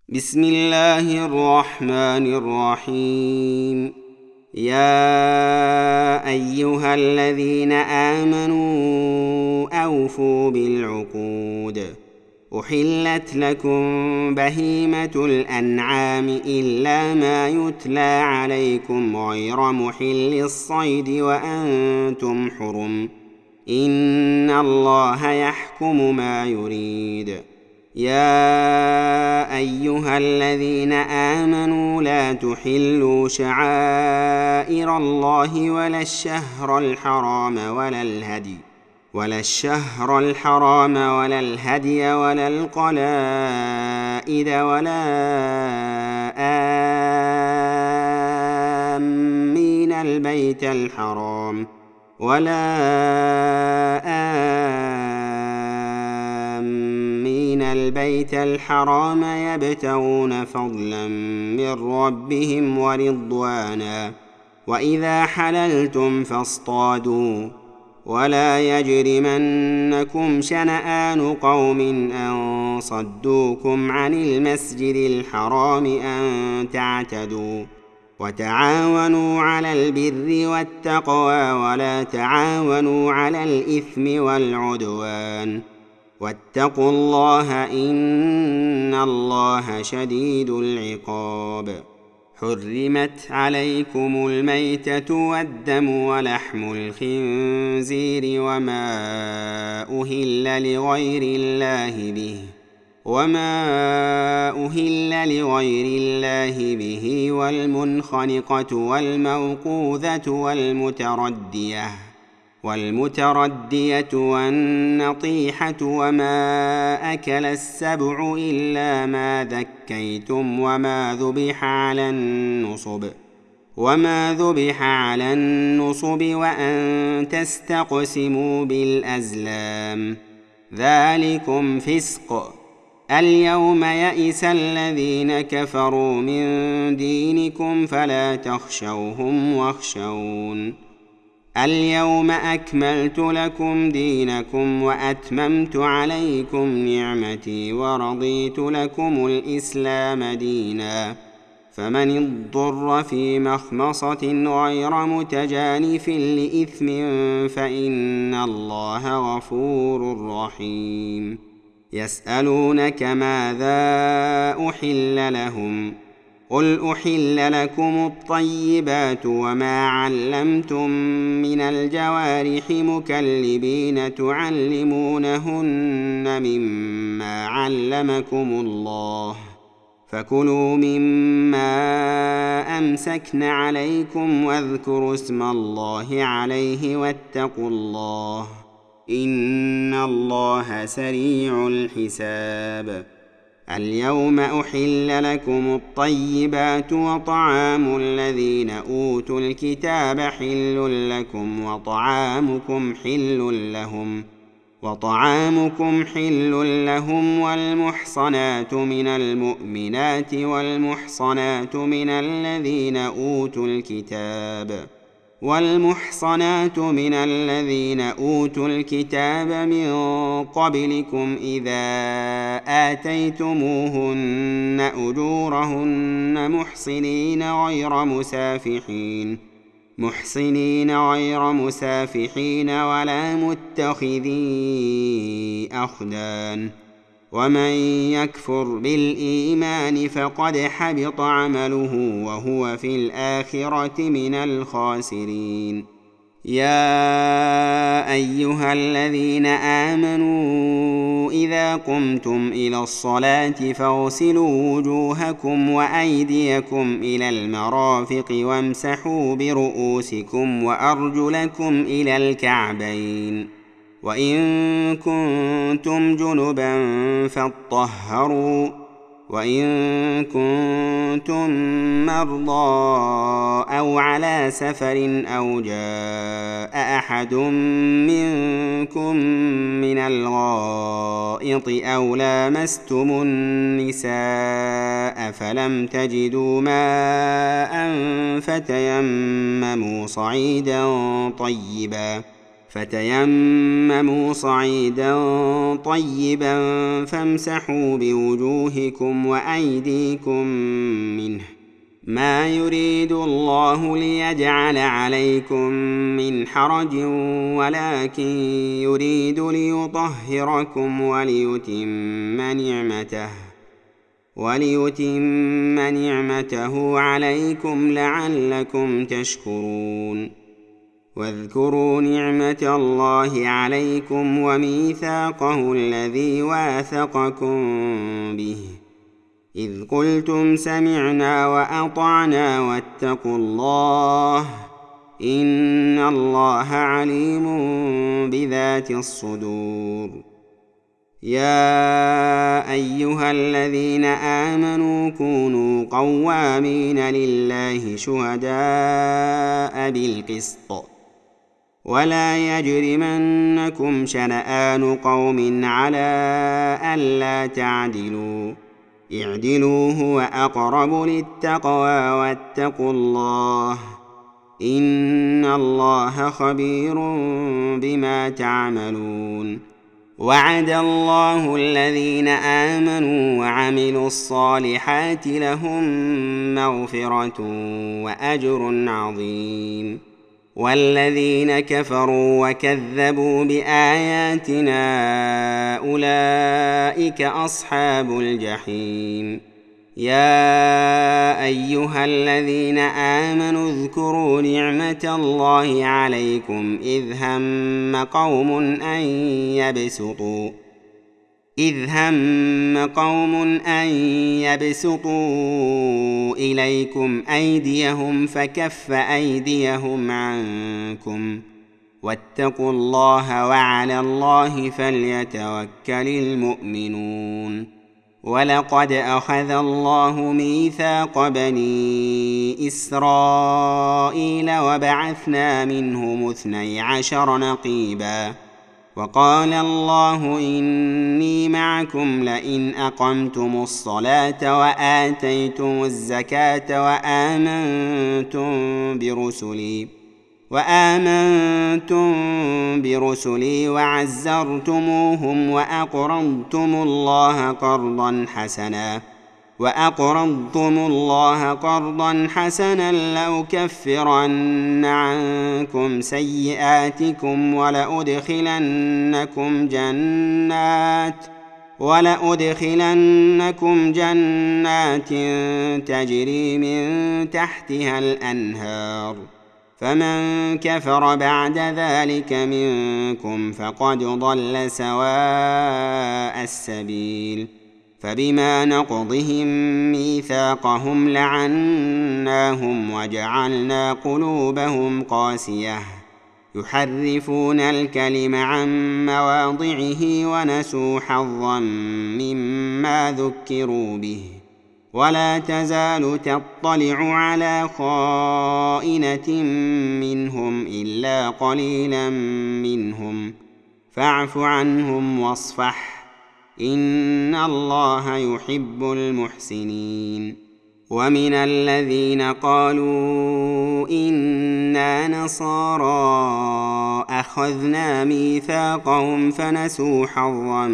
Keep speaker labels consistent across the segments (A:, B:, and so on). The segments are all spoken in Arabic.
A: بسم الله الرحمن الرحيم. يا أيها الذين آمنوا أوفوا بالعقود. أحلت لكم بهيمة الأنعام إلا ما يتلى عليكم غير محل الصيد وأنتم حرم. إن الله يحكم ما يريد. يا أيها الذين آمنوا لا تحلوا شعائر الله ولا الشهر الحرام ولا الهدي ولا القلائد ولا آمين البيت الحرام يبتغون فضلا من ربهم ورضوانا. وإذا حللتم فاصطادوا ولا يجرمنكم شنآن قوم أن صدوكم عن المسجد الحرام أن تعتدوا. وتعاونوا على البر والتقوى ولا تعاونوا على الإثم والعدوان. واتقوا الله إن الله شديد العقاب. حرمت عليكم الميتة والدم ولحم الخنزير وما أهل لغير الله به والمنخنقة والموقوذة والمتردية والنطيحة وما أكل السبع إلا ما ذكيتم وما ذبح على النصب وأن تستقسموا بالأزلام، ذلكم فسق. اليوم يئس الذين كفروا من دينكم فلا تخشوهم واخشون. اليوم أكملت لكم دينكم وأتممت عليكم نعمتي ورضيت لكم الإسلام دينا. فمن اضطر في مخمصة غير متجانف لإثم فإن الله غفور رحيم. يسألونك ماذا أحل لهم؟ قل أحل لكم الطيبات وما علمتم من الجوارح مكلبين تعلمونهن مما علمكم الله، فكلوا مما أمسكن عليكم واذكروا اسم الله عليه واتقوا الله إن الله سريع الحساب. اليوم أحل لكم الطيبات وطعام الذين أوتوا الكتاب حل لكم وطعامكم حل لهم والمحصنات من المؤمنات والمحصنات من الذين أوتوا الكتاب من قبلكم إذا آتيتموهن أجورهن محصنين غير مسافحين ولا متخذي أخدان. ومن يكفر بالإيمان فقد حبط عمله وهو في الآخرة من الخاسرين. يا أيها الذين آمنوا إذا قمتم إلى الصلاة فاغسلوا وجوهكم وأيديكم إلى المرافق وامسحوا برؤوسكم وأرجلكم إلى الكعبين، وإن كنتم جنبا فاطهروا، وإن كنتم مرضى أو على سفر أو جاء أحد منكم من الغائط أو لامستم النساء فلم تجدوا ماء فتيمموا صعيدا طيبا فامسحوا بوجوهكم وأيديكم منه، ما يريد الله ليجعل عليكم من حرج ولكن يريد ليطهركم وليتم نعمته عليكم لعلكم تشكرون. واذكروا نعمة الله عليكم وميثاقه الذي واثقكم به إذ قلتم سمعنا وأطعنا واتقوا الله إن الله عليم بذات الصدور. يا أيها الذين آمنوا كونوا قوامين لله شهداء بالقسط ولا يجرمنكم شنآن قوم على ألا تعدلوا اعدلوا هو أقرب للتقوى واتقوا الله إن الله خبير بما تعملون. وعد الله الذين آمنوا وعملوا الصالحات لهم مغفرة وأجر عظيم، والذين كفروا وكذبوا بآياتنا أولئك أصحاب الجحيم. يا أيها الذين آمنوا اذكروا نعمة الله عليكم إذ هم قوم أن يبسطوا إليكم أيديهم فكف أيديهم عنكم واتقوا الله وعلى الله فليتوكل المؤمنون. ولقد أخذ الله ميثاق بني إسرائيل وبعثنا منهم 12 نقيبا وقال الله إني معكم لئن أقمتم الصلاة وآتيتم الزكاة وآمنتم برسلي وعزرتموهم وأقرضتم الله قرضا حسنا لأكفرن عنكم سيئاتكم ولأدخلنكم جنات تجري من تحتها الأنهار، فمن كفر بعد ذلك منكم فقد ضل سواء السبيل. فبما نقضهم ميثاقهم لعناهم وجعلنا قلوبهم قاسية يحرفون الكلم عن مواضعه ونسوا حظا مما ذكروا به، ولا تزال تطلع على خائنة منهم إلا قليلا منهم فاعف عنهم واصفح إن الله يحب المحسنين. ومن الذين قالوا إنا نصارى أخذنا ميثاقهم فنسوا حظا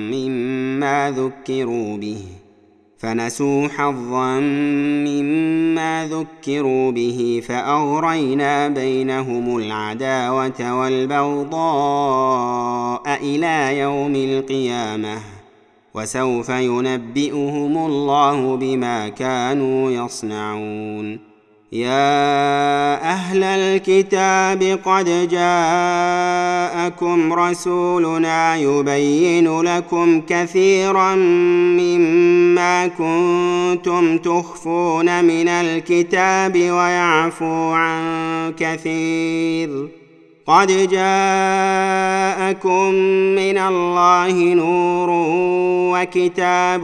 A: مما ذكروا به فأغرينا بينهم العداوة والبغضاء إلى يوم القيامة وسوف ينبئهم الله بما كانوا يصنعون. يا أهل الكتاب قد جاءكم رسولنا يبين لكم كثيرا مما كنتم تخفون من الكتاب ويعفو عن كثير. قد جاءكم من الله نور وكتاب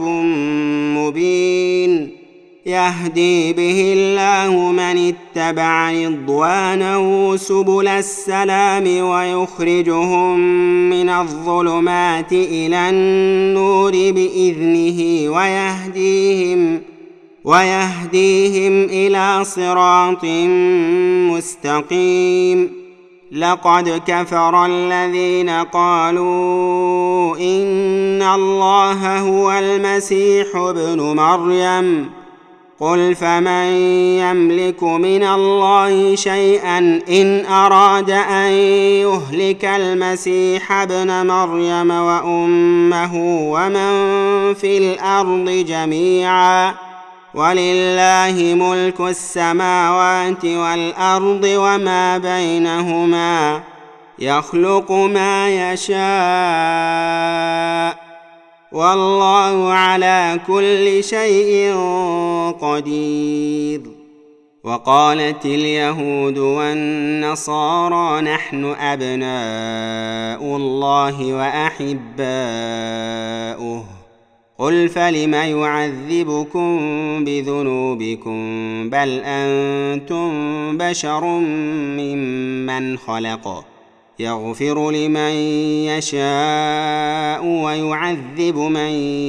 A: مبين يهدي به الله من اتبع رضوانه سبل السلام ويخرجهم من الظلمات إلى النور بإذنه ويهديهم إلى صراط مستقيم. لقد كفر الذين قالوا إن الله هو المسيح ابن مريم قل فمن يملك من الله شيئا إن أراد أن يهلك المسيح ابن مريم وأمه ومن في الأرض جميعا ولله ملك السماوات والأرض وما بينهما يخلق ما يشاء والله على كل شيء قدير. وقالت اليهود والنصارى نحن أبناء الله وأحباؤه قل فلم يعذبكم بذنوبكم بل أنتم بشر ممن خلق يغفر لمن يشاء ويعذب من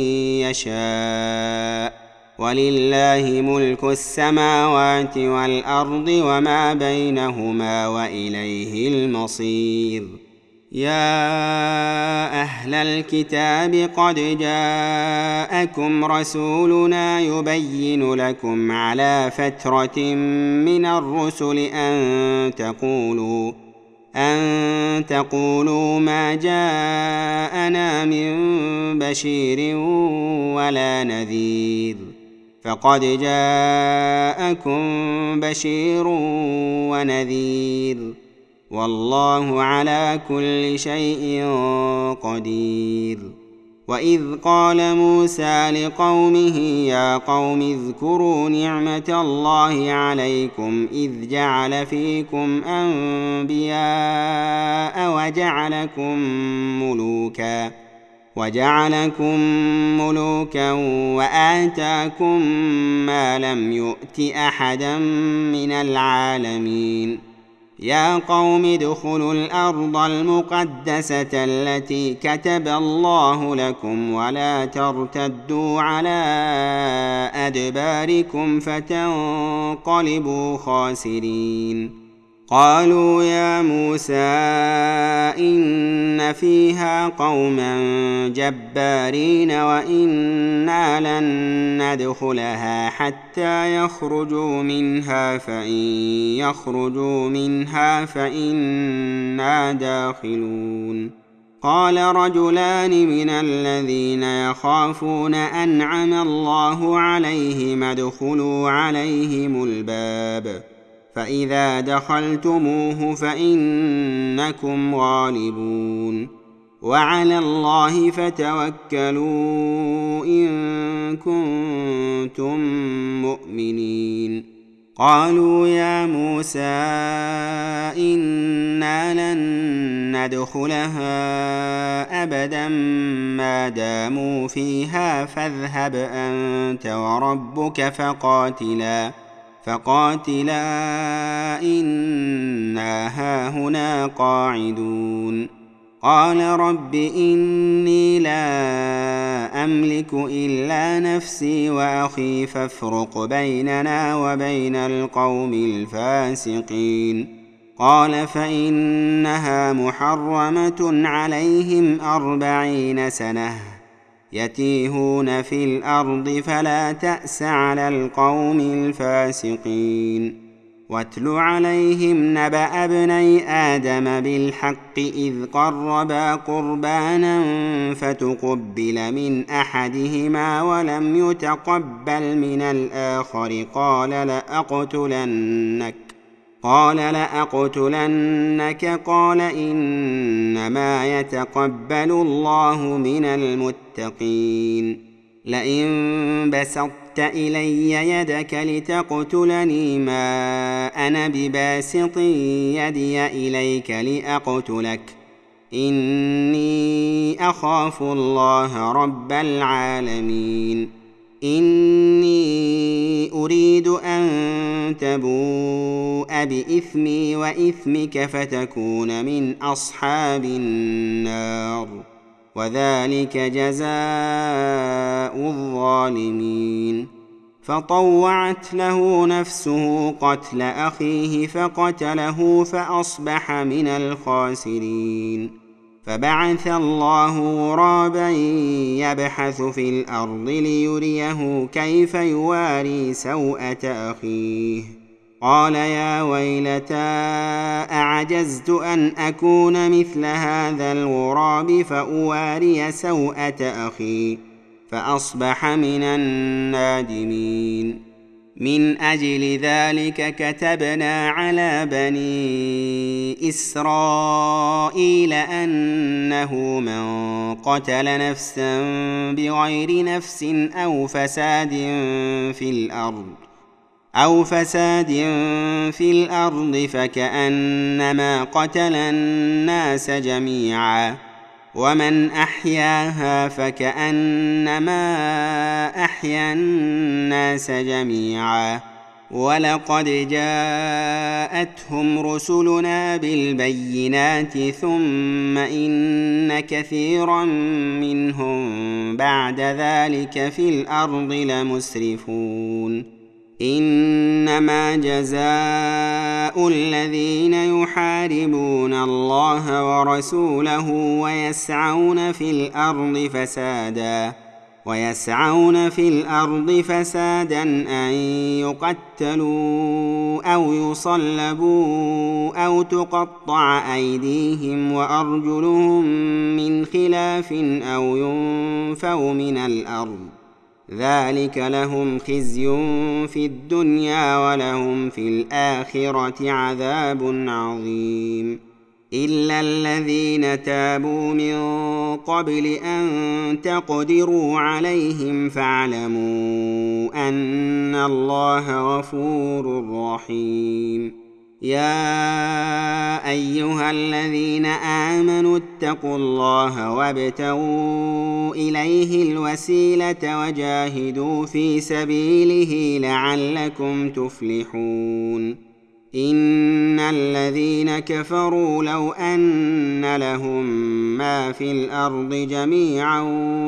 A: يشاء ولله ملك السماوات والأرض وما بينهما وإليه المصير. يا أهل الكتاب قد جاءكم رسولنا يبين لكم على فترة من الرسل أن تقولوا ما جاءنا من بشير ولا نذير فقد جاءكم بشير ونذير والله على كل شيء قدير. وإذ قال موسى لقومه يا قوم اذكروا نعمة الله عليكم إذ جعل فيكم أنبياء وجعلكم ملوكا وآتاكم ما لم يؤت أحدا من العالمين. يا قوم ادخلوا الأرض المقدسة التي كتب الله لكم ولا ترتدوا على أدباركم فتنقلبوا خاسرين. قالوا يا موسى إن فيها قوما جبارين وإنا لن ندخلها حتى يخرجوا منها فإن يخرجوا منها فإنا داخلون. قال رجلان من الذين يخافون أنعم الله عليهم ادخلوا عليهم الباب فإذا دخلتموه فإنكم غالبون وعلى الله فتوكلوا إن كنتم مؤمنين. قالوا يا موسى إنا لن ندخلها أبدا ما داموا فيها فاذهب أنت وربك فقاتلا إنا هاهنا قاعدون. قال رب إني لا أملك إلا نفسي وأخي فافرق بيننا وبين القوم الفاسقين. قال فإنها محرمة عليهم 40 سنة يتيهون في الأرض فلا تأس على القوم الفاسقين. واتل عليهم نبأ ابني آدم بالحق إذ قربا قربانا فتقبل من أحدهما ولم يتقبل من الآخر قال لأقتلنك قال إنما يتقبل الله من المتقين. لئن بسطت إلي يدك لتقتلني ما أنا بباسط يدي إليك لأقتلك إني أخاف الله رب العالمين. إني أريد أن تبوء بإثمي وإثمك فتكون من أصحاب النار وذلك جزاء الظالمين. فطوعت له نفسه قتل أخيه فقتله فأصبح من الخاسرين. فبعث الله غرابا يبحث في الأرض ليريه كيف يواري سوءة أخيه، قال يا ويلتى أعجزت أن أكون مثل هذا الغراب فأواري سوءة أخي، فأصبح من النادمين. من أجل ذلك كتبنا على بني إسرائيل أنه من قتل نفسا بغير نفس أو فساد في الأرض فكأنما قتل الناس جميعا، ومن أحياها فكأنما أحيا الناس جميعا. ولقد جاءتهم رسلنا بالبينات ثم إن كثيرا منهم بعد ذلك في الأرض لمسرفون. إنما جزاء الذين يحاربون الله ورسوله ويسعون في الأرض فسادا أن يقتلوا أو يصلبوا أو تقطع أيديهم وأرجلهم من خلاف أو ينفوا من الأرض، ذلك لهم خزي في الدنيا ولهم في الآخرة عذاب عظيم. إلا الذين تابوا من قبل أن تقدروا عليهم فاعلموا أن الله غفور رحيم. يا أيها الذين آمنوا اتقوا الله وابتغوا إليه الوسيلة وجاهدوا في سبيله لعلكم تفلحون. إن الذين كفروا لو أن لهم ما في الأرض جميعا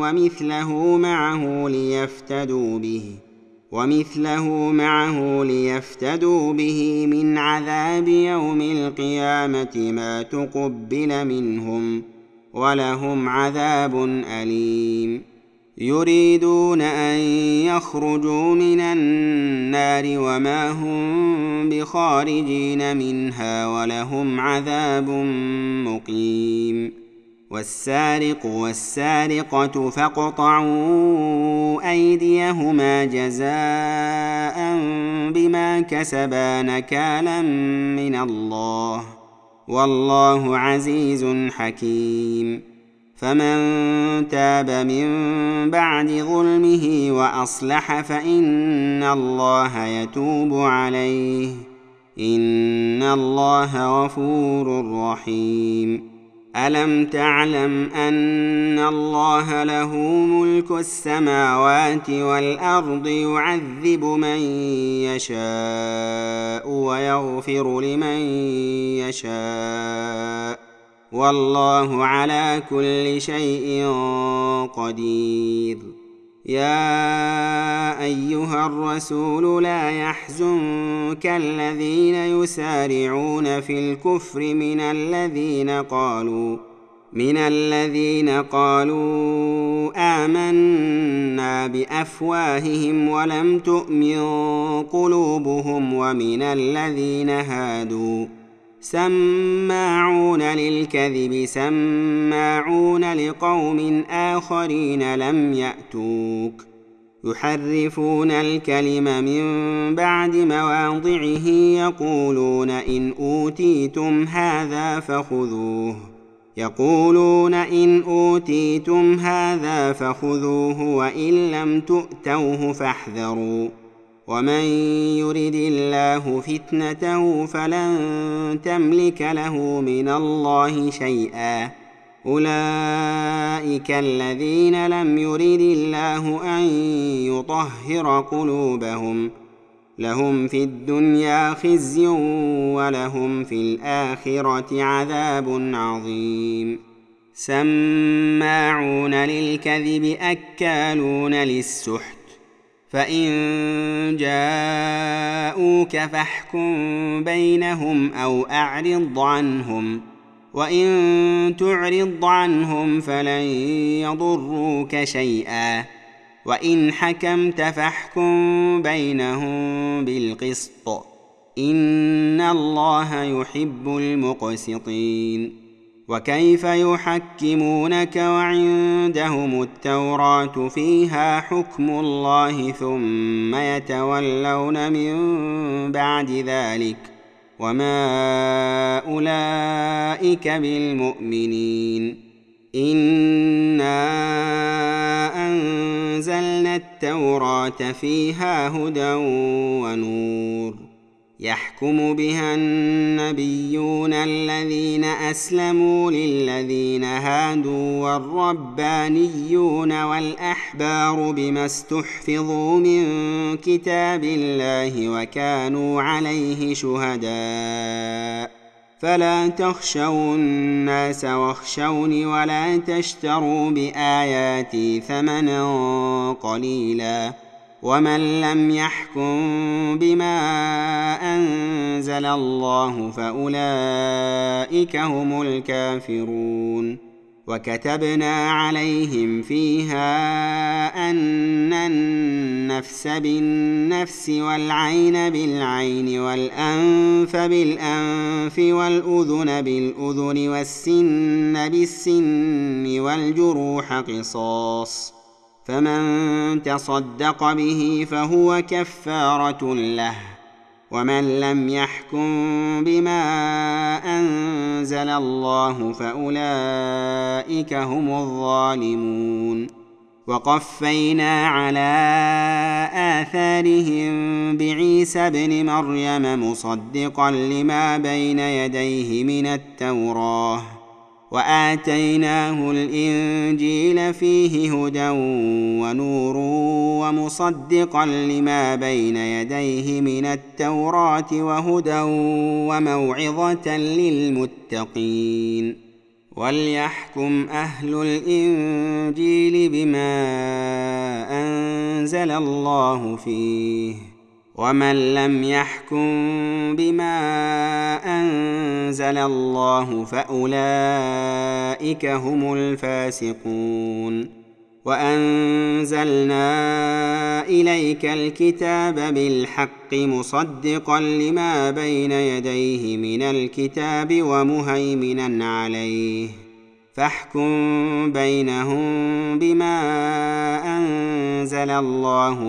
A: ومثله معه ليفتدوا به من عذاب يوم القيامة ما تقبل منهم ولهم عذاب أليم. يريدون أن يخرجوا من النار وما هم بخارجين منها ولهم عذاب مقيم. والسارق والسارقة فاقطعوا أيديهما جزاء بما كسبا نكالا من الله، والله عزيز حكيم. فمن تاب من بعد ظلمه وأصلح فإن الله يتوب عليه، إن الله غفور رحيم. ألم تعلم أن الله له ملك السماوات والأرض يعذب من يشاء ويغفر لمن يشاء، والله على كل شيء قدير. يا أيها الرسول لا يحزنك الذين يسارعون في الكفر من الذين قالوا آمنا بأفواههم ولم تؤمن قلوبهم، ومن الذين هادوا سماعون للكذب سماعون لقوم آخرين لم يأتوك، يحرفون الكلم من بعد مواضعه يقولون إن أوتيتم هذا فخذوه وإن لم تؤتوه فاحذروا، ومن يرد الله فتنته فلن تملك له من الله شيئا. أولئك الذين لم يرد الله أن يطهر قلوبهم، لهم في الدنيا خزي ولهم في الآخرة عذاب عظيم. سماعون للكذب أكالون للسحت، فإن جاءوك فاحكم بينهم أو أعرض عنهم، وإن تعرض عنهم فلن يضروك شيئا، وإن حكمت فاحكم بينهم بالقسط، إن الله يحب المقسطين. وكيف يحكمونك وعندهم التوراة فيها حكم الله ثم يتولون من بعد ذلك، وما أولئك بالمؤمنين. إنا أنزلنا التوراة فيها هدى ونور، يحكم بها النبيون الذين أسلموا للذين هادوا والربانيون والأحبار بما استحفظوا من كتاب الله وكانوا عليه شهداء، فلا تخشوا الناس واخشوني ولا تشتروا بآياتي ثمنا قليلا، ومن لم يحكم بما أنزل الله فأولئك هم الكافرون. وكتبنا عليهم فيها أن النفس بالنفس والعين بالعين والأنف بالأنف والأذن بالأذن والسن بالسن والجروح قصاص، فمن تصدق به فهو كفارة له، ومن لم يحكم بما أنزل الله فأولئك هم الظالمون. وقفينا على آثارهم بعيسى ابن مريم مصدقا لما بين يديه من التوراة، وآتيناه الإنجيل فيه هدى ونور ومصدقا لما بين يديه من التوراة وهدى وموعظة للمتقين. وليحكم أهل الإنجيل بما أنزل الله فيه، ومن لم يحكم بما أنزل الله فأولئك هم الفاسقون. وأنزلنا إليك الكتاب بالحق مصدقا لما بين يديه من الكتاب ومهيمنا عليه، فاحكم بينهم بما أنزل الله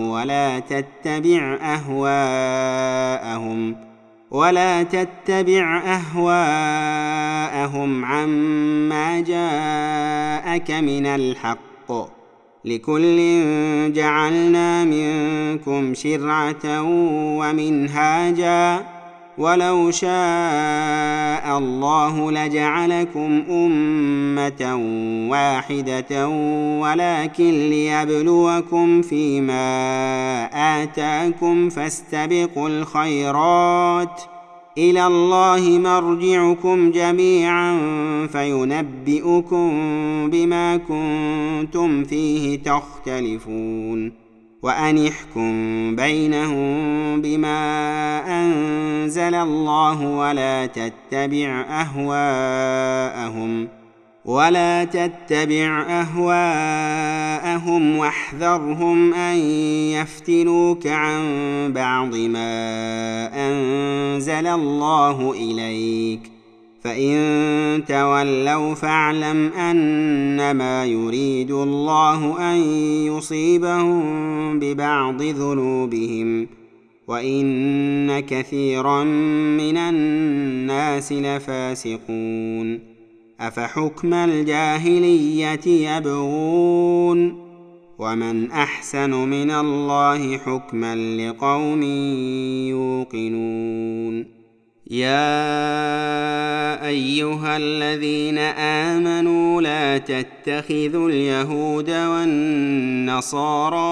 A: ولا تتبع أهواءهم عما جاءك من الحق، لكل جعلنا منكم شرعة ومنهاجا، ولو شاء الله لجعلكم أمة واحدة ولكن ليبلوكم فيما آتاكم فاستبقوا الخيرات، إلى الله مرجعكم جميعا فينبئكم بما كنتم فيه تختلفون. وأن احكم بينهم بما أنزل الله ولا تتبع أهواءهم واحذرهم أن يفتنوك عن بعض ما أنزل الله إليك، فإن تولوا فاعلم أنما يريد الله أن يصيبهم ببعض ذنوبهم، وإن كثيرا من الناس لفاسقون. أفحكم الجاهلية يبغون، ومن أحسن من الله حكما لقوم يوقنون. يا أيها الذين آمنوا لا تتخذوا اليهود والنصارى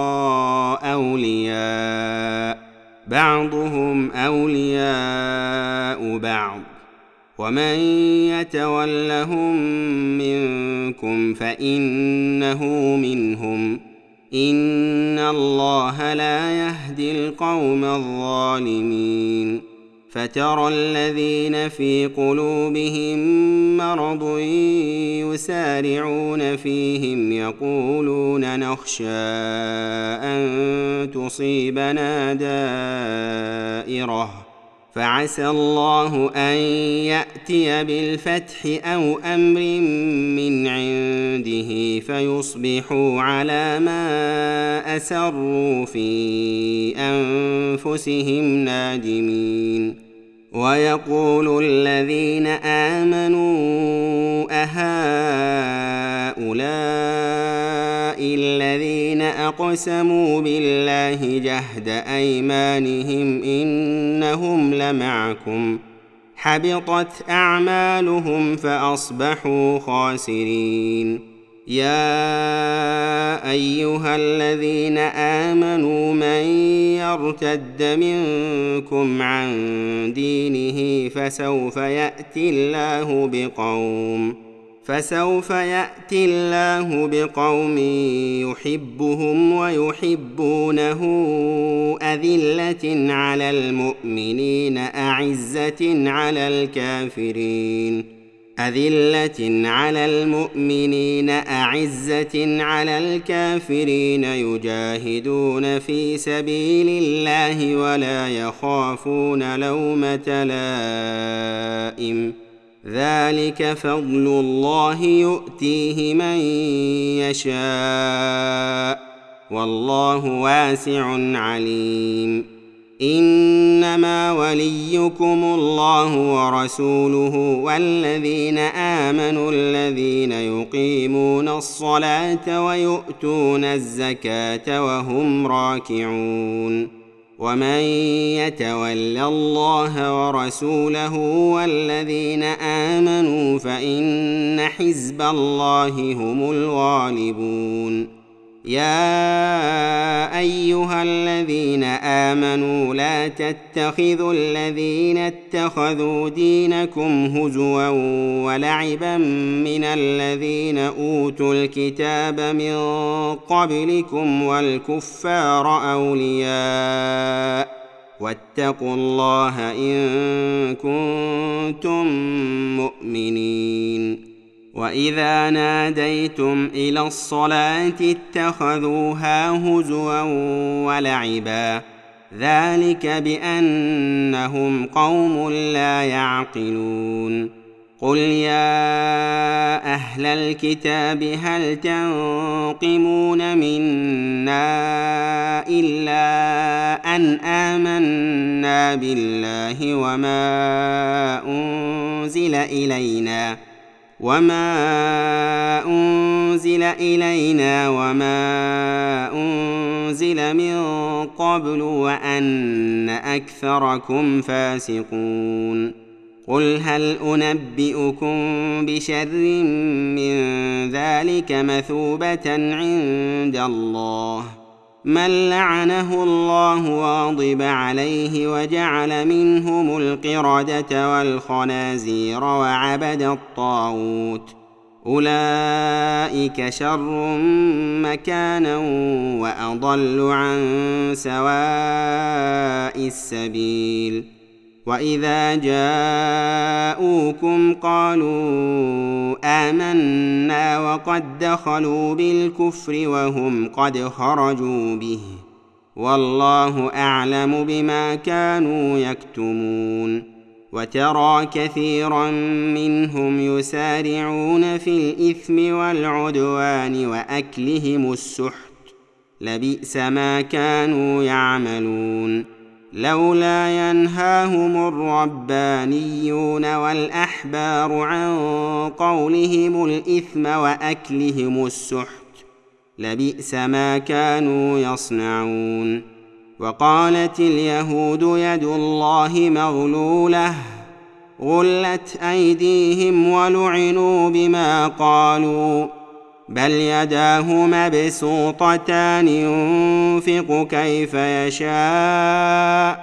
A: أولياء، بعضهم أولياء بعض، ومن يتولهم منكم فإنه منهم، إن الله لا يهدي القوم الظالمين فترى الذين في قلوبهم مرض يسارعون فيهم يقولون نخشى أن تصيبنا دائرة فعسى الله أن يأتي بالفتح أو أمر من عنده فيصبحوا على ما أسروا في أنفسهم نادمين ويقول الذين آمنوا أهؤلاء الذين أقسموا بالله جهد أيمانهم إنهم لمعكم حبطت أعمالهم فأصبحوا خاسرين يا أيها الذين آمنوا من يرتد منكم عن دينه فسوف يأتي الله بقوم يحبهم ويحبونه أذلة على المؤمنين أعزة على الكافرين يجاهدون في سبيل الله ولا يخافون لومة لائم ذلك فضل الله يؤتيه من يشاء والله واسع عليم إنما وليكم الله ورسوله والذين آمنوا الذين يقيمون الصلاة ويؤتون الزكاة وهم راكعون ومن يتول الله ورسوله والذين آمنوا فإن حزب الله هم الغالبون يا أيها الذين آمنوا لا تتخذوا الذين اتخذوا دينكم هزوا ولعبا من الذين أوتوا الكتاب من قبلكم والكفار أولياء واتقوا الله إن كنتم مؤمنين وإذا ناديتم إلى الصلاة اتخذوها هزوا ولعبا ذلك بأنهم قوم لا يعقلون قل يا أهل الكتاب هل تنقمون منا إلا أن آمنا بالله وما أنزل إلينا وما أنزل من قبل وأن أكثركم فاسقون قل هل أنبئكم بشر من ذلك مثوبة عند الله من لعنه الله وغضب عليه وجعل منهم القردة والخنازير وعبد الطاغوت أولئك شر مكانا وأضل عن سواء السبيل وإذا جاءوكم قالوا آمنا وقد دخلوا بالكفر وهم قد خرجوا به والله أعلم بما كانوا يكتمون وترى كثيرا منهم يسارعون في الإثم والعدوان وأكلهم السحت لبئس ما كانوا يعملون لولا ينهاهم الربانيون والأحبار عن قولهم الإثم وأكلهم السحت لبئس ما كانوا يصنعون وقالت اليهود يد الله مغلولة غلت أيديهم ولعنوا بما قالوا بل يداه مبسوطتان ينفق كيف يشاء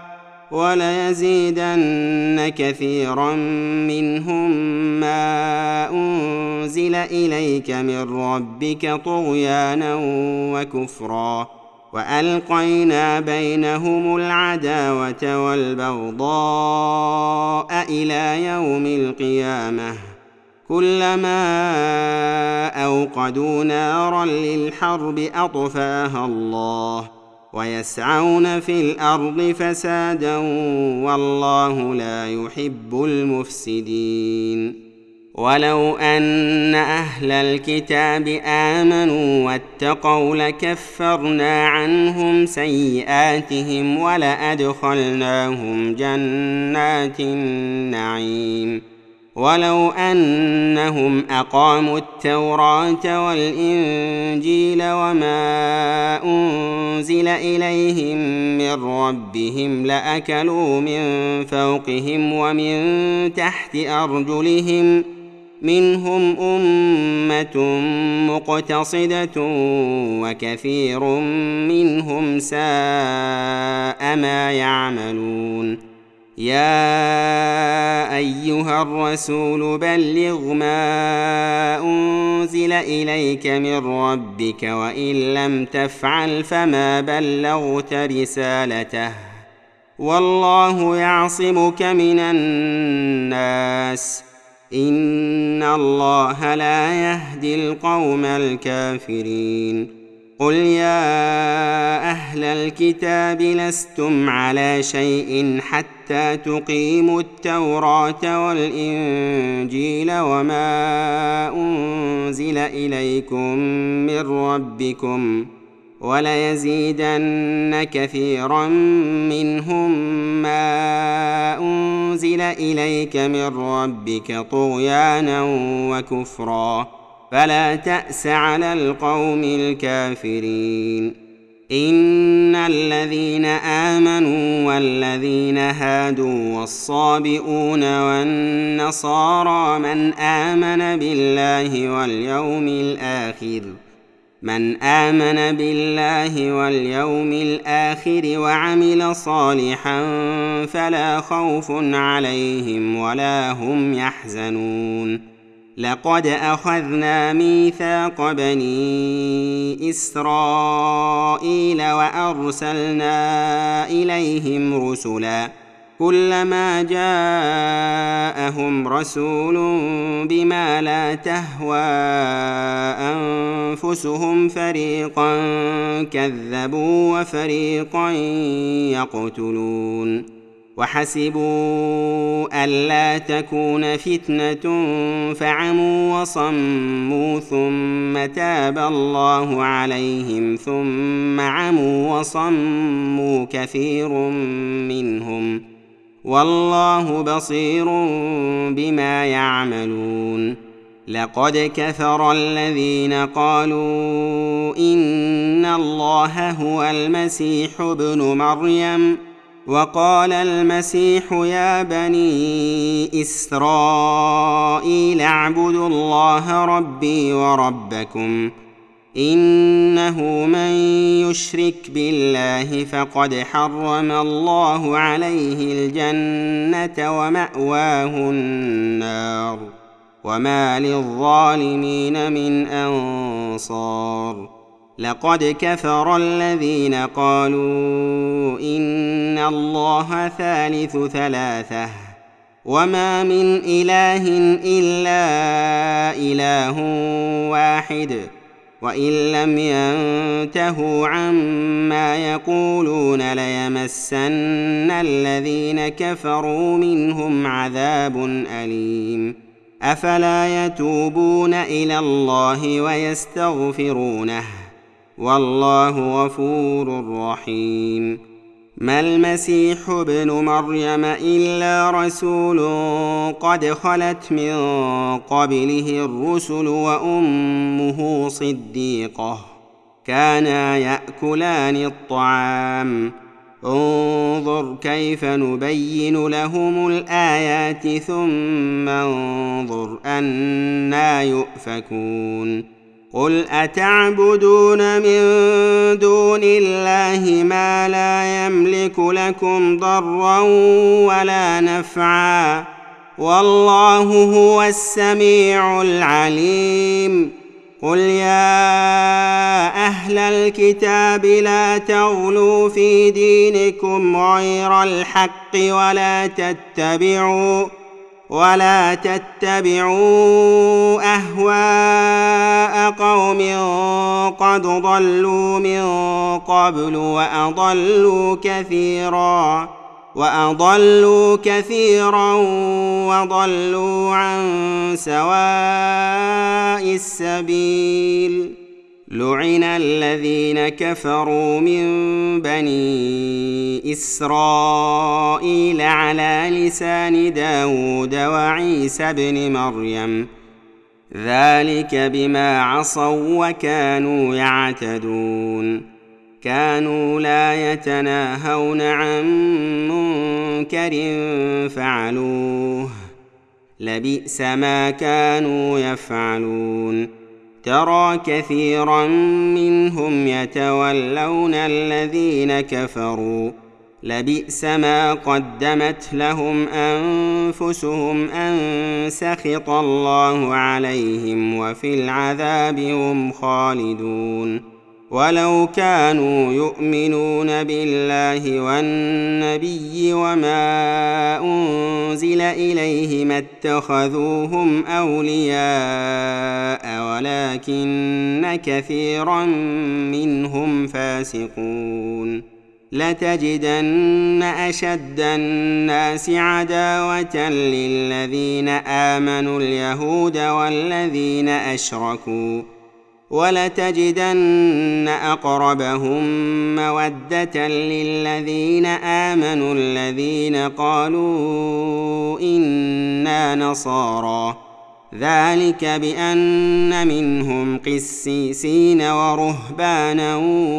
A: وليزيدن كثيرا منهم ما أنزل إليك من ربك طغيانا وكفرا وألقينا بينهم العداوة والبغضاء إلى يوم القيامة كلما أوقدوا نارا للحرب أطفاها الله ويسعون في الأرض فسادا والله لا يحب المفسدين ولو أن أهل الكتاب آمنوا واتقوا لكفرنا عنهم سيئاتهم ولأدخلناهم جنات النعيم ولو أنهم أقاموا التوراة والإنجيل وما أنزل إليهم من ربهم لأكلوا من فوقهم ومن تحت أرجلهم منهم أمة مقتصدة وكثير منهم ساء ما يعملون يا أيها الرسول بلغ ما أنزل إليك من ربك وإن لم تفعل فما بلغت رسالته والله يعصمك من الناس إن الله لا يهدي القوم الكافرين قل يا أهل الكتاب لستم على شيء حتى تقيموا التوراة والإنجيل وما أنزل إليكم من ربكم وليزيدن كثيرا منهم ما أنزل إليك من ربك طغيانا وكفرا فلا تأس على القوم الكافرين إن الذين آمنوا والذين هادوا والصابئون والنصارى من آمن بالله واليوم الآخر وعمل صالحا فلا خوف عليهم ولا هم يحزنون لقد أخذنا ميثاق بني إسرائيل وأرسلنا إليهم رسلا كلما جاءهم رسول بما لا تهوى أنفسهم فريقا كذبوا وفريقا يقتلون وحسبوا ألا تكون فتنة فعموا وصموا ثم تاب الله عليهم ثم عموا وصموا كثير منهم والله بصير بما يعملون لقد كفر الذين قالوا إن الله هو المسيح ابن مريم وقال المسيح يا بني إسرائيل اعبدوا الله ربي وربكم إنه من يشرك بالله فقد حرم الله عليه الجنة ومأواه النار وما للظالمين من أنصار لقد كفر الذين قالوا إن الله ثالث ثلاثة وما من إله إلا إله واحد وإن لم ينتهوا عما يقولون ليمسن الذين كفروا منهم عذاب أليم أفلا يتوبون إلى الله ويستغفرونه والله غفور رحيم ما المسيح ابن مريم إلا رسول قد خلت من قبله الرسل وأمه صديقة كانا يأكلان الطعام انظر كيف نبين لهم الآيات ثم انظر أنى يؤفكون قل أتعبدون من دون الله ما لا يملك لكم ضرا ولا نفعا والله هو السميع العليم قل يا أهل الكتاب لا تغلوا في دينكم غير الحق ولا تتبعوا أهواء قوم قد ضلوا من قبل وأضلوا كثيرا وضلوا عن سواء السبيل لعن الذين كفروا من بني إسرائيل على لسان داود وعيسى بن مريم ذلك بما عصوا وكانوا يعتدون كانوا لا يتناهون عن منكر فعلوه لبئس ما كانوا يفعلون ترى كثيرا منهم يتولون الذين كفروا لبئس ما قدمت لهم أنفسهم أن سخط الله عليهم وفي العذاب هم خالدون ولو كانوا يؤمنون بالله والنبي وما أنزل إليه ما اتخذوهم أولياء ولكن كثيرا منهم فاسقون لتجدن أشد الناس عداوة للذين آمنوا اليهود والذين أشركوا ولتجدن أقربهم مودة للذين آمنوا الذين قالوا إنا نصارى ذلك بأن منهم قسيسين ورهبانا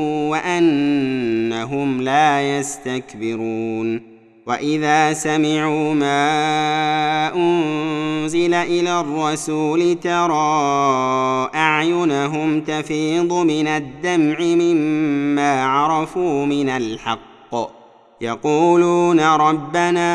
A: وأنهم لا يستكبرون وإذا سمعوا ما أنزل إلى الرسول ترى أعينهم تفيض من الدمع مما عرفوا من الحق يقولون ربنا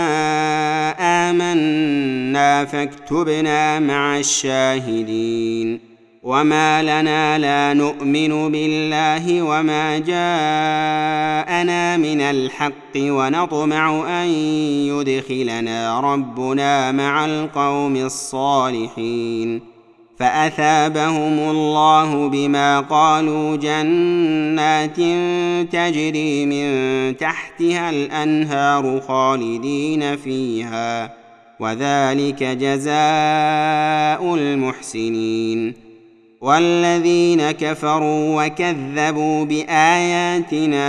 A: آمنا فاكتبنا مع الشاهدين وما لنا لا نؤمن بالله وما جاءنا من الحق ونطمع أن يدخلنا ربنا مع القوم الصالحين فأثابهم الله بما قالوا جنات تجري من تحتها الأنهار خالدين فيها وذلك جزاء المحسنين والذين كفروا وكذبوا بآياتنا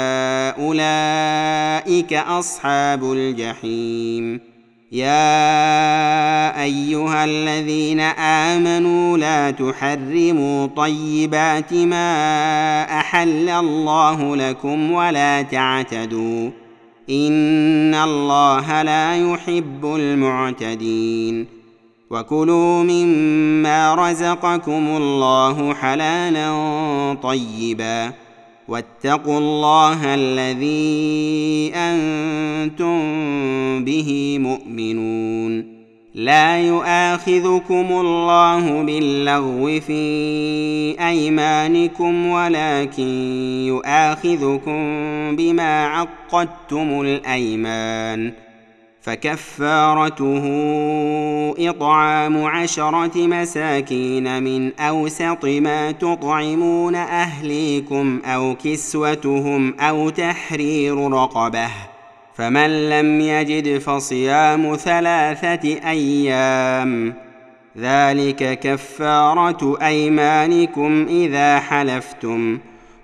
A: أولئك أصحاب الجحيم يا أيها الذين آمنوا لا تحرموا طيبات ما أحل الله لكم ولا تعتدوا إن الله لا يحب المعتدين وكلوا مما رزقكم الله حلالا طيبا واتقوا الله الذي أنتم به مؤمنون لا يؤاخذكم الله باللغو في أيمانكم ولكن يؤاخذكم بما عقدتم الأيمان فكفارته إطعام 10 مساكين من أوسط ما تطعمون أهليكم أو كسوتهم أو تحرير رقبة فمن لم يجد فصيام 3 أيام ذلك كفارة أيمانكم إذا حلفتم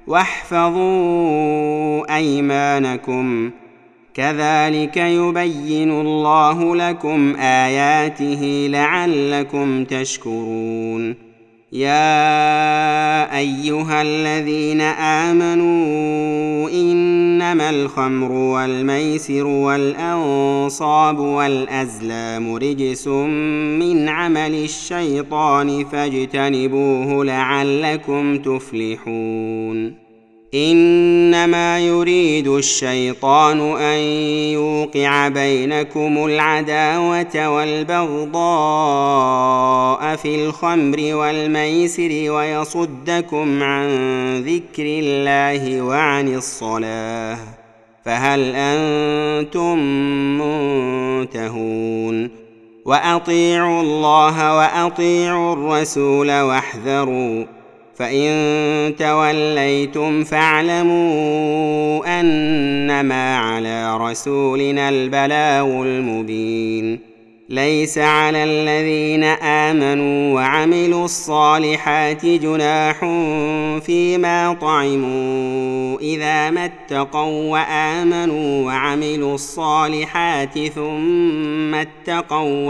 A: واحفظوا أيمانكم كذلك يبين الله لكم آياته لعلكم تشكرون يا أيها الذين آمنوا إن إنما الخمر والميسر والأنصاب والأزلام رجس من عمل الشيطان فاجتنبوه لعلكم تفلحون إنما يريد الشيطان أن يوقع بينكم العداوة والبغضاء في الخمر والميسر ويصدكم عن ذكر الله وعن الصلاة فهل أنتم منتهون وأطيعوا الله وأطيعوا الرسول واحذروا فإن توليتم فاعلموا أنما على رسولنا البلاغ المبين ليس على الذين آمنوا وعملوا الصالحات جناح فيما طعموا إذا ما اتقوا وآمنوا وعملوا الصالحات ثم اتقوا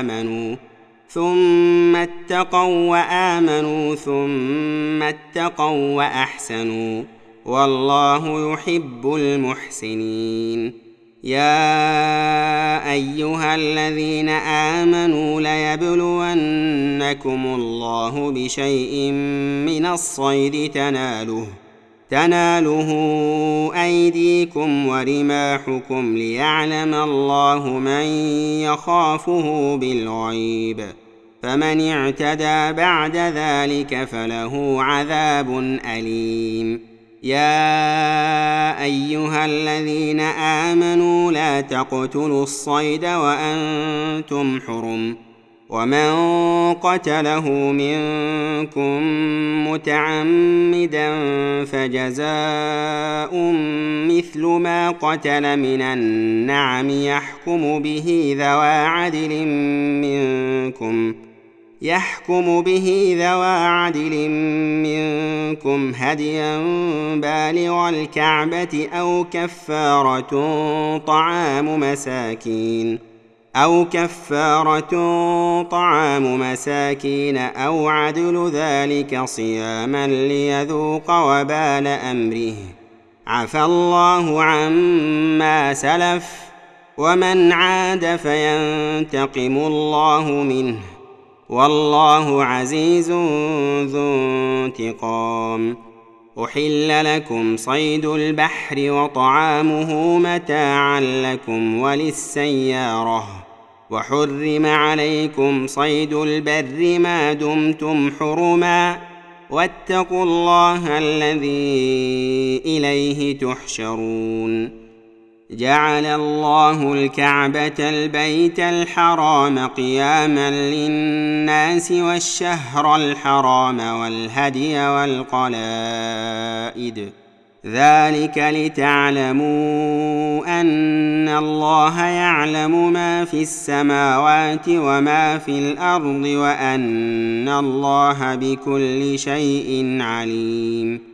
A: وآمنوا ثم اتقوا وأحسنوا والله يحب المحسنين يا أيها الذين آمنوا ليبلونكم الله بشيء من الصيد تناله أيديكم ورماحكم ليعلم الله من يخافه بالغيب فمن اعتدى بعد ذلك فله عذاب أليم يا أيها الذين آمنوا لا تقتلوا الصيد وأنتم حرم ومن قتله منكم متعمدا فجزاء مثل ما قتل من النعم يحكم به ذوى عدل منكم هديا بالغ الكعبة أو كفارة طعام مساكين أو عدل ذلك صياما ليذوق وبال أمره عفى الله عما سلف ومن عاد فينتقم الله منه والله عزيز ذو انتقام أحل لكم صيد البحر وطعامه متاعا لكم وللسيارة وحرم عليكم صيد البر ما دمتم حرما واتقوا الله الذي إليه تحشرون جعل الله الكعبة البيت الحرام قياما للناس والشهر الحرام والهدي والقلائد ذلك لتعلموا أن الله يعلم ما في السماوات وما في الأرض وأن الله بكل شيء عليم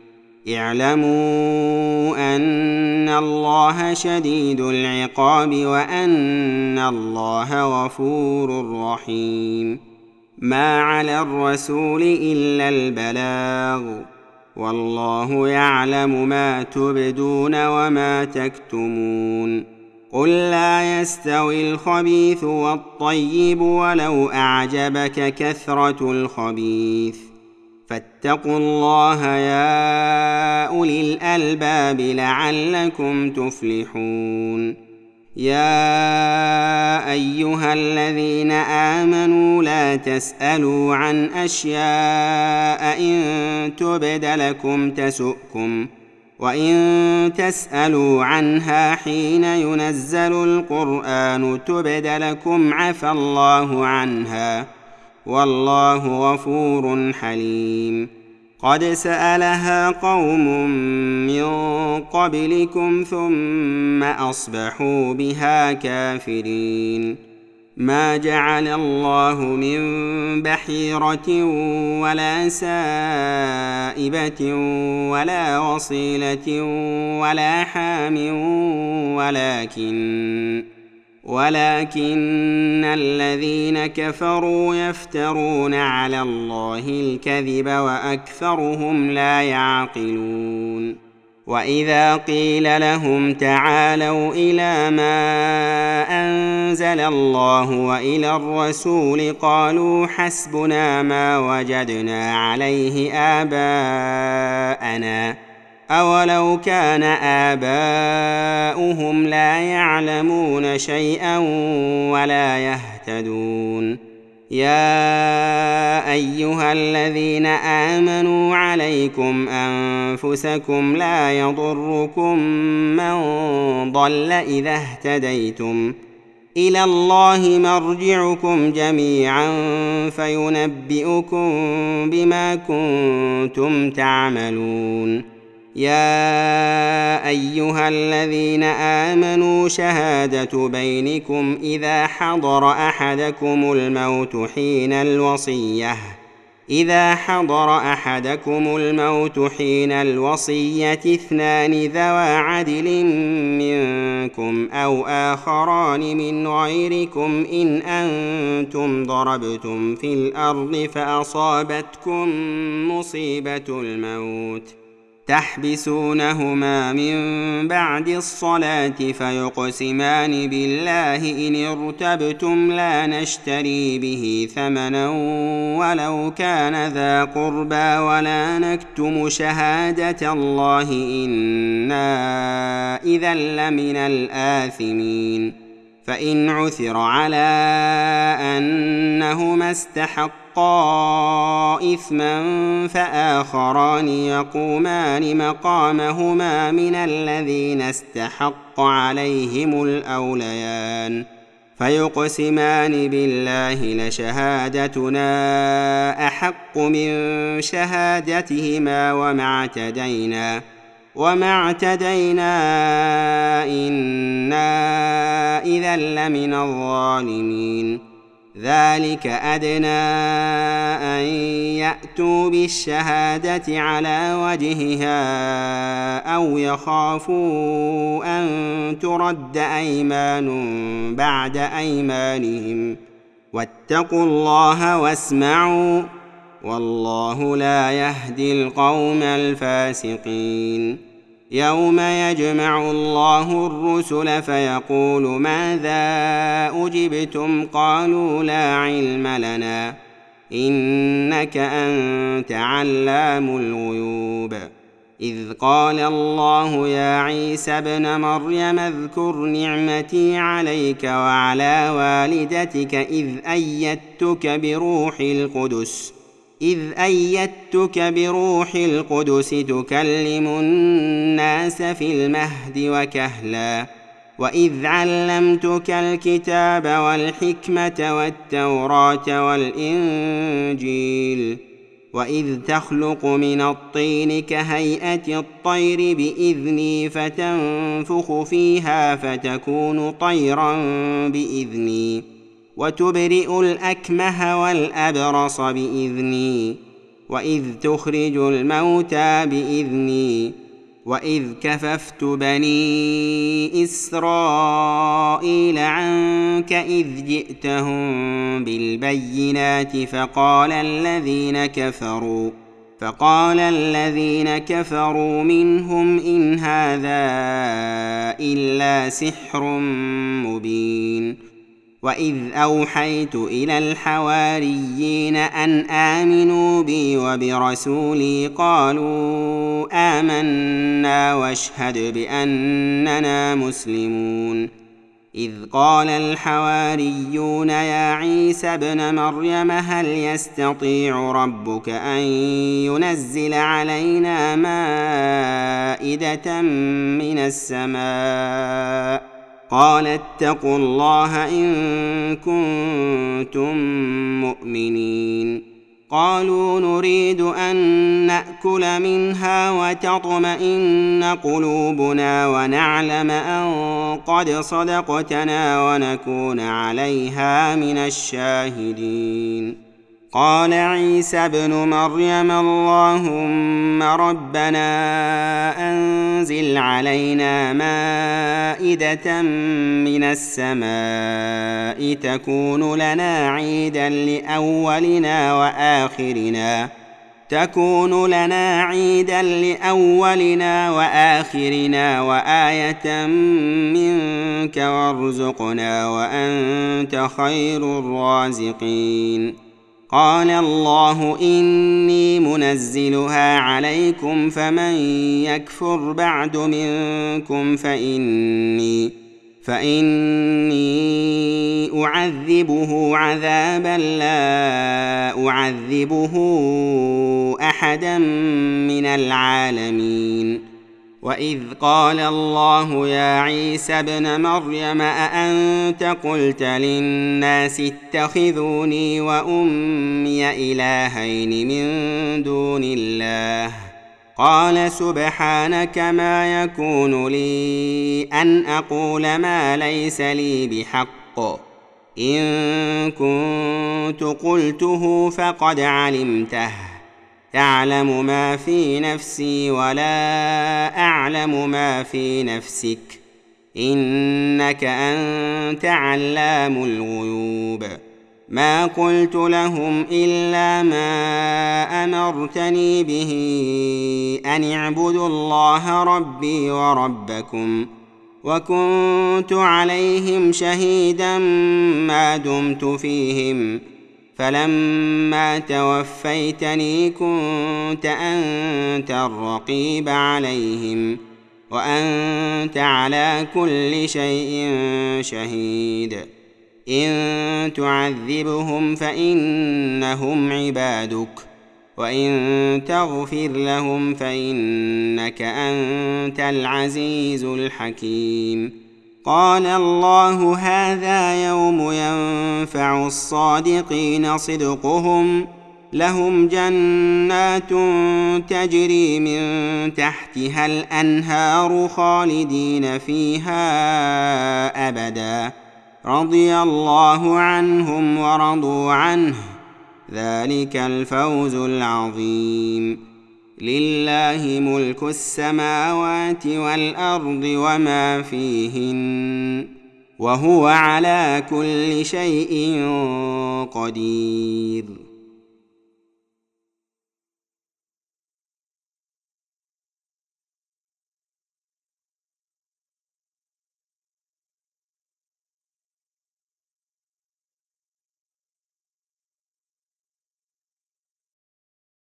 A: اعلموا أن الله شديد العقاب وأن الله غفور رحيم ما على الرسول إلا البلاغ والله يعلم ما تبدون وما تكتمون قل لا يستوي الخبيث والطيب ولو أعجبك كثرة الخبيث فاتقوا الله يا أولي الألباب لعلكم تفلحون يا أيها الذين آمنوا لا تسألوا عن أشياء إن تبد لكم تسؤكم وإن تسألوا عنها حين ينزل القرآن تبد لكم عفى الله عنها والله غفور حليم قد سألها قوم من قبلكم ثم أصبحوا بها كافرين ما جعل الله من بحيرة ولا سائبة ولا وصيلة ولا حام ولكن الذين كفروا يفترون على الله الكذب وأكثرهم لا يعقلون وإذا قيل لهم تعالوا إلى ما أنزل الله وإلى الرسول قالوا حسبنا ما وجدنا عليه آباءنا أولو كان آباؤهم لا يعلمون شيئا ولا يهتدون يا أيها الذين آمنوا عليكم أنفسكم لا يضركم من ضل إذا اهتديتم إلى الله مرجعكم جميعا فينبئكم بما كنتم تعملون يا أيها الذين آمنوا شهادة بينكم إذا حضر أحدكم الموت حين الوصية اثنان ذوى عدل منكم أو آخران من غيركم إن أنتم ضربتم في الأرض فأصابتكم مصيبة الموت تحبسونهما من بعد الصلاة فيقسمان بالله إن ارتبتم لا نشتري به ثمنا ولو كان ذا قربى ولا نكتم شهادة الله إنا إذا لمن الآثمين فإن عثر على أنهما استحقا إثما فآخران يقومان مقامهما من الذين استحق عليهم الأوليان فيقسمان بالله لشهادتنا أحق من شهادتهما وما اعتدينا إنا إذا لمن الظالمين ذلك أدنى أن يأتوا بالشهادة على وجهها أو يخافوا أن ترد أيمان بعد أيمانهم واتقوا الله واسمعوا والله لا يهدي القوم الفاسقين يوم يجمع الله الرسل فيقول ماذا أجبتم قالوا لا علم لنا إنك أنت علام الغيوب إذ قال الله يا عيسى ابن مريم اذكر نعمتي عليك وعلى والدتك إذ أيدتك بروح القدس تكلم الناس في المهد وكهلا وإذ علمتك الكتاب والحكمة والتوراة والإنجيل وإذ تخلق من الطين كهيئة الطير بإذني فتنفخ فيها فتكون طيرا بإذني وتبرئ الأكمه والأبرص بإذني وإذ تخرج الموتى بإذني وإذ كففت بني إسرائيل عنك إذ جئتهم بالبينات فقال الذين كفروا منهم إن هذا إلا سحر مبين وإذ أوحيت إلى الحواريين أن آمنوا بي وبرسولي قالوا آمنا واشهد بأننا مسلمون إذ قال الحواريون يا عيسى ابن مريم هل يستطيع ربك أن ينزل علينا مائدة من السماء قال اتقوا الله إن كنتم مؤمنين قالوا نريد أن نأكل منها وتطمئن قلوبنا ونعلم أن قد صدقتنا ونكون عليها من الشاهدين قال عيسى ابن مريم اللهم ربنا أنزل علينا مائدة من السماء تكون لنا عيدا لأولنا وآخرنا تكون لنا عيدا لأولنا وآخرنا وآية منك وارزقنا وأنت خير الرازقين. قال الله إني منزلها عليكم فمن يكفر بعد منكم فإني أعذبه عذابا لا أعذبه أحدا من العالمين. وإذ قال الله يا عيسى ابن مريم أأنت قلت للناس اتخذوني وأمي إلهين من دون الله قال سبحانك ما يكون لي أن أقول ما ليس لي بحق إن كنت قلته فقد علمته تعلم ما في نفسي ولا أعلم ما في نفسك إنك أنت علام الغيوب. ما قلت لهم إلا ما أمرتني به أن اعبدوا الله ربي وربكم وكنت عليهم شهيدا ما دمت فيهم فلما توفيتني كنت أنت الرقيب عليهم وأنت على كل شيء شهيد. إن تعذبهم فإنهم عبادك وإن تغفر لهم فإنك أنت العزيز الحكيم. قال الله هذا يوم ينفع الصادقين صدقهم لهم جنات تجري من تحتها الأنهار خالدين فيها أبدا رضي الله عنهم ورضوا عنه ذلك الفوز العظيم. لله ملك السماوات والأرض وما فيهن وهو على كل شيء قدير.